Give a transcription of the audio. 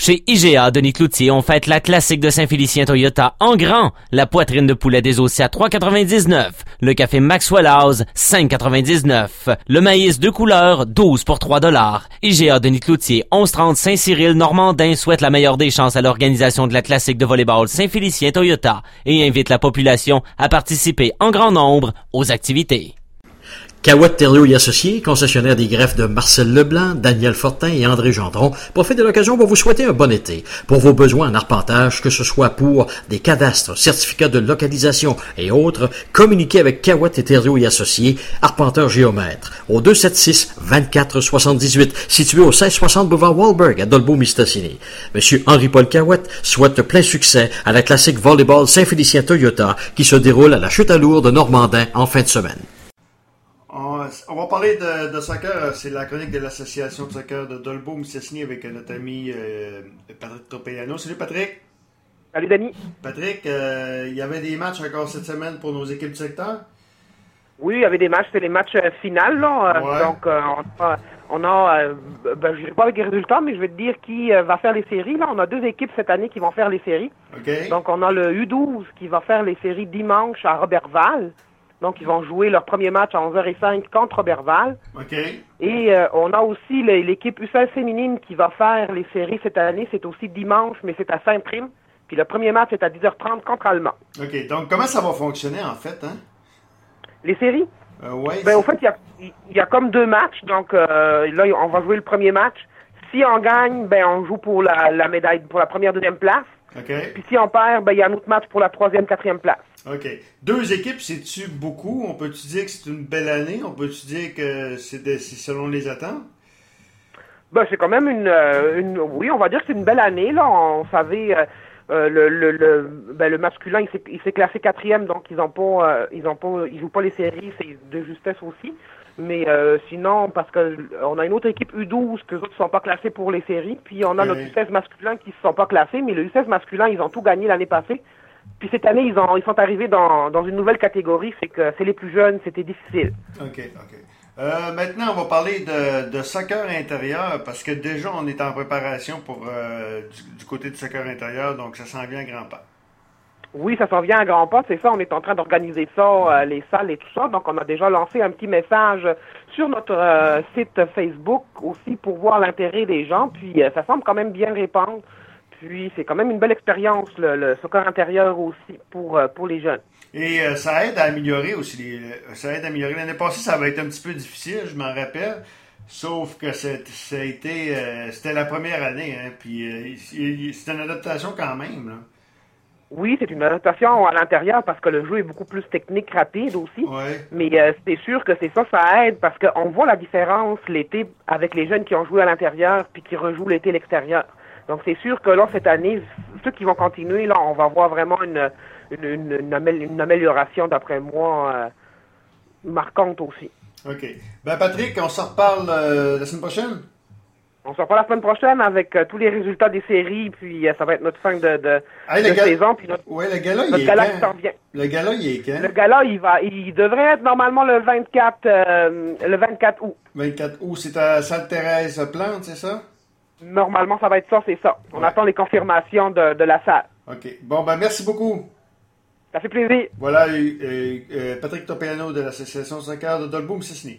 Chez IGA, Denis Cloutier, on fête la classique de Saint-Félicien Toyota en grand. La poitrine de poulet désossée à 3,99. Le café Maxwell House, 5,99. Le maïs de couleur, 12 pour 3 $. IGA, Denis Cloutier, 1130 Saint-Cyril, Normandin souhaite la meilleure des chances à l'organisation de la classique de volleyball Saint-Félicien Toyota et invite la population à participer en grand nombre aux activités. Cahouette Thériault et Associés, concessionnaire des greffes de Marcel Leblanc, Daniel Fortin et André Gendron, profite de l'occasion pour vous souhaiter un bon été. Pour vos besoins en arpentage, que ce soit pour des cadastres, certificats de localisation et autres, communiquez avec Cahouette et Thériault et Associés, arpenteur géomètre, au 276-2478, situé au 1660 boulevard Wahlberg à Dolbeau-Mistassini. Monsieur Henri-Paul Cahouette souhaite plein succès à la classique volleyball Saint-Félicien Toyota qui se déroule à la Chute à Lourdes de Normandin en fin de semaine. On va parler de soccer. C'est la chronique de l'association de soccer de Dolbeau-Mistassini avec notre ami Patrick Tropeano. Salut Patrick. Salut Denis. Patrick, il y avait des matchs encore cette semaine pour nos équipes du secteur? Oui, il y avait des matchs, c'est les matchs finales. Là. Ouais. Donc, on a je ne vais pas avec les résultats, mais je vais te dire qui va faire les séries. Là, on a 2 équipes cette année qui vont faire les séries. Okay. Donc, on a le U12 qui va faire les séries dimanche à Robertval. Donc, ils vont jouer leur premier match à 11h05 contre Robertval. OK. Et on a aussi l'équipe U16 féminine qui va faire les séries cette année. C'est aussi dimanche, mais c'est à Saint-Prime. Puis le premier match est à 10h30 contre Allemand. OK. Donc, comment ça va fonctionner, en fait, hein? Les séries? Ouais. Ben, au fait, il y a comme 2 matchs. Donc, là, on va jouer le premier match. Si on gagne, ben, on joue pour la médaille, pour la première, deuxième place. OK. Puis si on perd, ben, il y a un autre match pour la troisième, quatrième place. OK. 2 équipes, c'est-tu beaucoup? On peut-tu dire que c'est une belle année? On peut-tu dire que c'est selon les attentes? Ben, c'est quand même oui, on va dire que c'est une belle année, là. On savait, le masculin, il s'est classé 4e, donc ils jouent pas les séries, c'est de justesse aussi. Mais sinon, parce que on a une autre équipe U12 que les autres sont pas classés pour les séries, puis on a notre U16 masculin qui se sont pas classés, mais le U16 masculin, ils ont tout gagné l'année passée. Puis cette année, ils sont arrivés dans une nouvelle catégorie, c'est que c'est les plus jeunes, c'était difficile. OK. Maintenant, on va parler de soccer intérieur, parce que déjà, on est en préparation pour du côté du soccer intérieur, donc ça s'en vient à grands pas. Oui, ça s'en vient à grands pas, c'est ça, on est en train d'organiser ça, les salles et tout ça, donc on a déjà lancé un petit message sur notre site Facebook aussi pour voir l'intérêt des gens, puis ça semble quand même bien répandre. Puis c'est quand même une belle expérience, le soccer intérieur aussi, pour les jeunes. Et ça aide à améliorer aussi. Ça aide à améliorer. L'année passée, ça avait été un petit peu difficile, je m'en rappelle. Sauf que c'était la première année. Hein, puis c'était une adaptation quand même. Là. Oui, c'est une adaptation à l'intérieur parce que le jeu est beaucoup plus technique, rapide aussi. Ouais. Mais c'est sûr que ça aide parce qu'on voit la différence l'été avec les jeunes qui ont joué à l'intérieur puis qui rejouent l'été à l'extérieur. Donc, c'est sûr que là, cette année, ceux qui vont continuer, là, on va voir vraiment une amélioration, d'après moi, marquante aussi. OK. Ben, Patrick, on se reparle la semaine prochaine? On se reparle la semaine prochaine avec tous les résultats des séries, puis ça va être notre fin de saison. Puis le gala, notre gala qui s'en vient. Le gala, il est quand? Le gala, il devrait être normalement le 24 août. 24 août, c'est à Sainte-Thérèse-Plante, c'est ça? Normalement, ça va être ça, c'est ça. On attend les confirmations de la salle. OK. Bon, ben merci beaucoup. Ça fait plaisir. Voilà, Patrick Tropeano de l'Association soccer de Dolbeau-Mistassini.